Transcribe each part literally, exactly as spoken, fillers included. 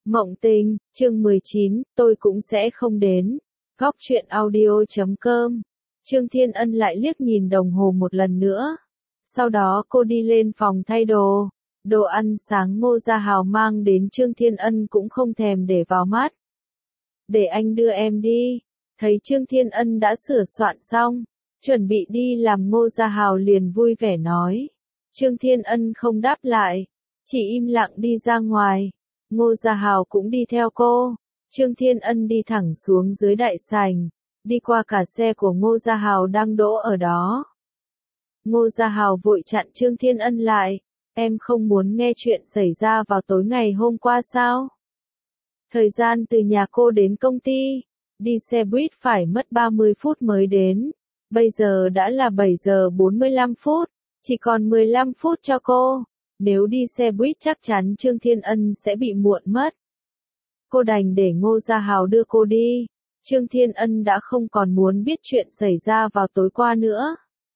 Mộng Tình, chương mười chín, tôi cũng sẽ không đến. Góc truyện audio chấm com. Trương Thiên Ân lại liếc nhìn đồng hồ một lần nữa. Sau đó cô đi lên phòng thay đồ. Đồ ăn sáng Ngô Gia Hào mang đến Trương Thiên Ân cũng không thèm để vào mắt. Để anh đưa em đi. Thấy Trương Thiên Ân đã sửa soạn xong, chuẩn bị đi làm, Ngô Gia Hào liền vui vẻ nói. Trương Thiên Ân không đáp lại, chỉ im lặng đi ra ngoài. Ngô Gia Hào cũng đi theo cô. Trương Thiên Ân đi thẳng xuống dưới đại sảnh, đi qua cả xe của Ngô Gia Hào đang đỗ ở đó. Ngô Gia Hào vội chặn Trương Thiên Ân lại. Em không muốn nghe chuyện xảy ra vào tối ngày hôm qua sao? Thời gian từ nhà cô đến công ty, đi xe buýt phải mất ba mươi phút mới đến. Bây giờ đã là bảy giờ bốn mươi lăm phút, chỉ còn mười lăm phút cho cô. Nếu đi xe buýt chắc chắn Trương Thiên Ân sẽ bị muộn mất. Cô đành để Ngô Gia Hào đưa cô đi. Trương Thiên Ân đã không còn muốn biết chuyện xảy ra vào tối qua nữa.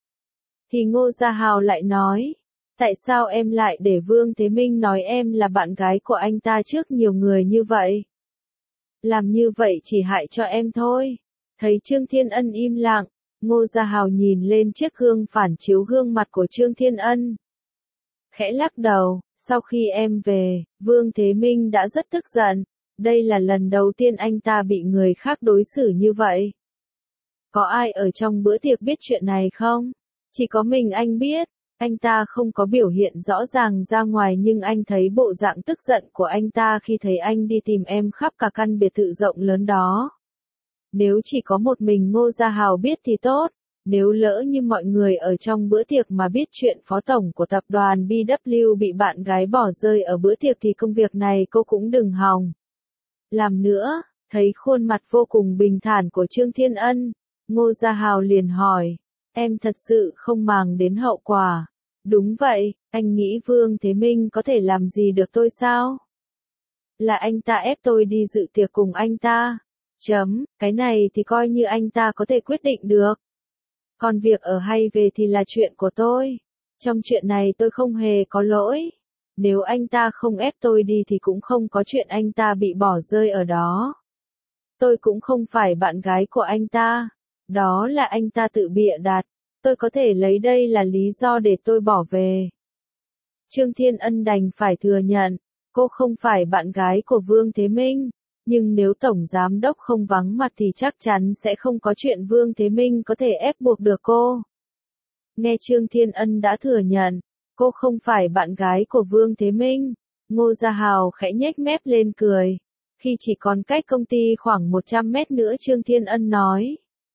Thì Ngô Gia Hào lại nói, tại sao em lại để Vương Thế Minh nói em là bạn gái của anh ta trước nhiều người như vậy? Làm như vậy chỉ hại cho em thôi. Thấy Trương Thiên Ân im lặng, Ngô Gia Hào nhìn lên chiếc gương phản chiếu gương mặt của Trương Thiên Ân. Khẽ lắc đầu, sau khi em về, Vương Thế Minh đã rất tức giận. Đây là lần đầu tiên anh ta bị người khác đối xử như vậy. Có ai ở trong bữa tiệc biết chuyện này không? Chỉ có mình anh biết. Anh ta không có biểu hiện rõ ràng ra ngoài nhưng anh thấy bộ dạng tức giận của anh ta khi thấy anh đi tìm em khắp cả căn biệt thự rộng lớn đó. Nếu chỉ có một mình Ngô Gia Hào biết thì tốt. Nếu lỡ như mọi người ở trong bữa tiệc mà biết chuyện phó tổng của tập đoàn bê vê bị bạn gái bỏ rơi ở bữa tiệc thì công việc này cô cũng đừng hòng làm nữa. Thấy khuôn mặt vô cùng bình thản của Trương Thiên Ân, Ngô Gia Hào liền hỏi, em thật sự không màng đến hậu quả? Đúng vậy, anh nghĩ Vương Thế Minh có thể làm gì được tôi sao? Là anh ta ép tôi đi dự tiệc cùng anh ta. Chấm, cái này thì coi như anh ta có thể quyết định được. Còn việc ở hay về thì là chuyện của tôi. Trong chuyện này tôi không hề có lỗi. Nếu anh ta không ép tôi đi thì cũng không có chuyện anh ta bị bỏ rơi ở đó. Tôi cũng không phải bạn gái của anh ta. Đó là anh ta tự bịa đặt. Tôi có thể lấy đây là lý do để tôi bỏ về. Trương Thiên Ân đành phải thừa nhận, cô không phải bạn gái của Vương Thế Minh. Nhưng nếu Tổng Giám Đốc không vắng mặt thì chắc chắn sẽ không có chuyện Vương Thế Minh có thể ép buộc được cô. Nghe Trương Thiên Ân đã thừa nhận, cô không phải bạn gái của Vương Thế Minh. Ngô Gia Hào khẽ nhếch mép lên cười. Khi chỉ còn cách công ty khoảng một trăm mét nữa Trương Thiên Ân nói.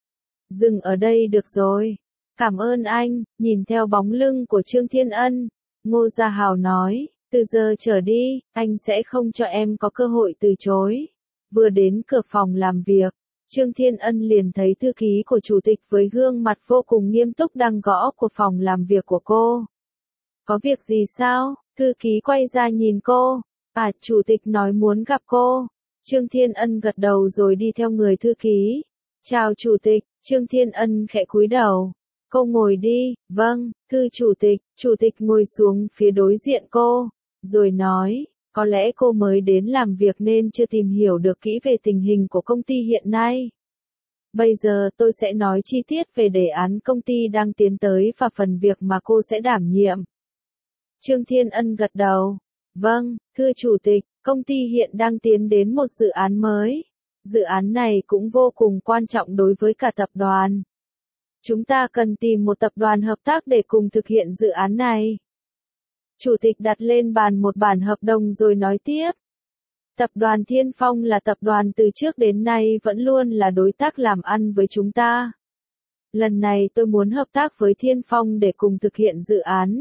Dừng ở đây được rồi. Cảm ơn anh. Nhìn theo bóng lưng của Trương Thiên Ân, Ngô Gia Hào nói, từ giờ trở đi, anh sẽ không cho em có cơ hội từ chối. Vừa đến cửa phòng làm việc, Trương Thiên Ân liền thấy thư ký của chủ tịch với gương mặt vô cùng nghiêm túc đang gõ của phòng làm việc của cô. Có việc gì sao? Thư ký quay ra nhìn cô. À, chủ tịch nói muốn gặp cô. Trương Thiên Ân gật đầu rồi đi theo người thư ký. Chào chủ tịch. Trương Thiên Ân khẽ cúi đầu. Cô ngồi đi. Vâng, thưa chủ tịch. Chủ tịch ngồi xuống phía đối diện cô, rồi nói, có lẽ cô mới đến làm việc nên chưa tìm hiểu được kỹ về tình hình của công ty hiện nay. Bây giờ tôi sẽ nói chi tiết về đề án công ty đang tiến tới và phần việc mà cô sẽ đảm nhiệm. Trương Thiên Ân gật đầu. Vâng, thưa chủ tịch, công ty hiện đang tiến đến một dự án mới. Dự án này cũng vô cùng quan trọng đối với cả tập đoàn. Chúng ta cần tìm một tập đoàn hợp tác để cùng thực hiện dự án này. Chủ tịch đặt lên bàn một bản hợp đồng rồi nói tiếp. Tập đoàn Thiên Phong là tập đoàn từ trước đến nay vẫn luôn là đối tác làm ăn với chúng ta. Lần này tôi muốn hợp tác với Thiên Phong để cùng thực hiện dự án.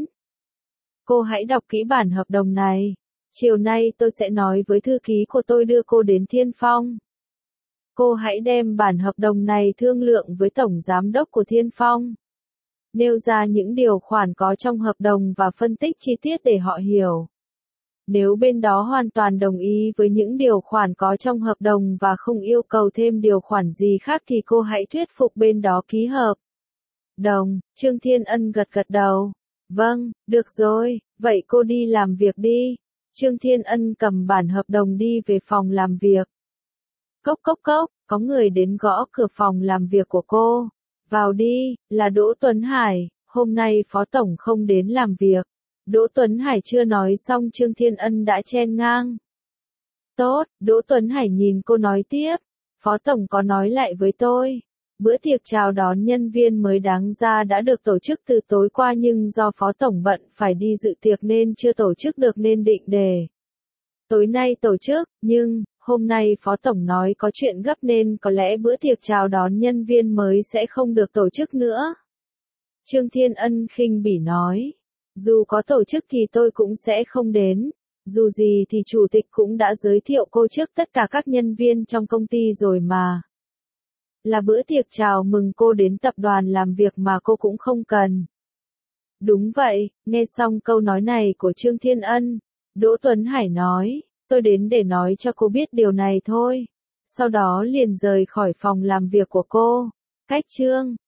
Cô hãy đọc kỹ bản hợp đồng này. Chiều nay tôi sẽ nói với thư ký của tôi đưa cô đến Thiên Phong. Cô hãy đem bản hợp đồng này thương lượng với Tổng Giám Đốc của Thiên Phong. Nêu ra những điều khoản có trong hợp đồng và phân tích chi tiết để họ hiểu. Nếu bên đó hoàn toàn đồng ý với những điều khoản có trong hợp đồng và không yêu cầu thêm điều khoản gì khác thì cô hãy thuyết phục bên đó ký hợp đồng. Trương Thiên Ân gật gật đầu. Vâng, được rồi, vậy cô đi làm việc đi. Trương Thiên Ân cầm bản hợp đồng đi về phòng làm việc. Cốc cốc cốc, có người đến gõ cửa phòng làm việc của cô. Vào đi, là Đỗ Tuấn Hải, hôm nay Phó Tổng không đến làm việc. Đỗ Tuấn Hải chưa nói xong Trương Thiên Ân đã chen ngang. Tốt, Đỗ Tuấn Hải nhìn cô nói tiếp. Phó Tổng có nói lại với tôi. Bữa tiệc chào đón nhân viên mới đáng ra đã được tổ chức từ tối qua nhưng do Phó Tổng bận phải đi dự tiệc nên chưa tổ chức được nên định để tối nay tổ chức, nhưng hôm nay Phó Tổng nói có chuyện gấp nên có lẽ bữa tiệc chào đón nhân viên mới sẽ không được tổ chức nữa. Trương Thiên Ân khinh bỉ nói, dù có tổ chức thì tôi cũng sẽ không đến, dù gì thì chủ tịch cũng đã giới thiệu cô trước tất cả các nhân viên trong công ty rồi mà. Là bữa tiệc chào mừng cô đến tập đoàn làm việc mà cô cũng không cần. Đúng vậy, nghe xong câu nói này của Trương Thiên Ân, Đỗ Tuấn Hải nói, tôi đến để nói cho cô biết điều này thôi. Sau đó liền rời khỏi phòng làm việc của cô. Cách Trương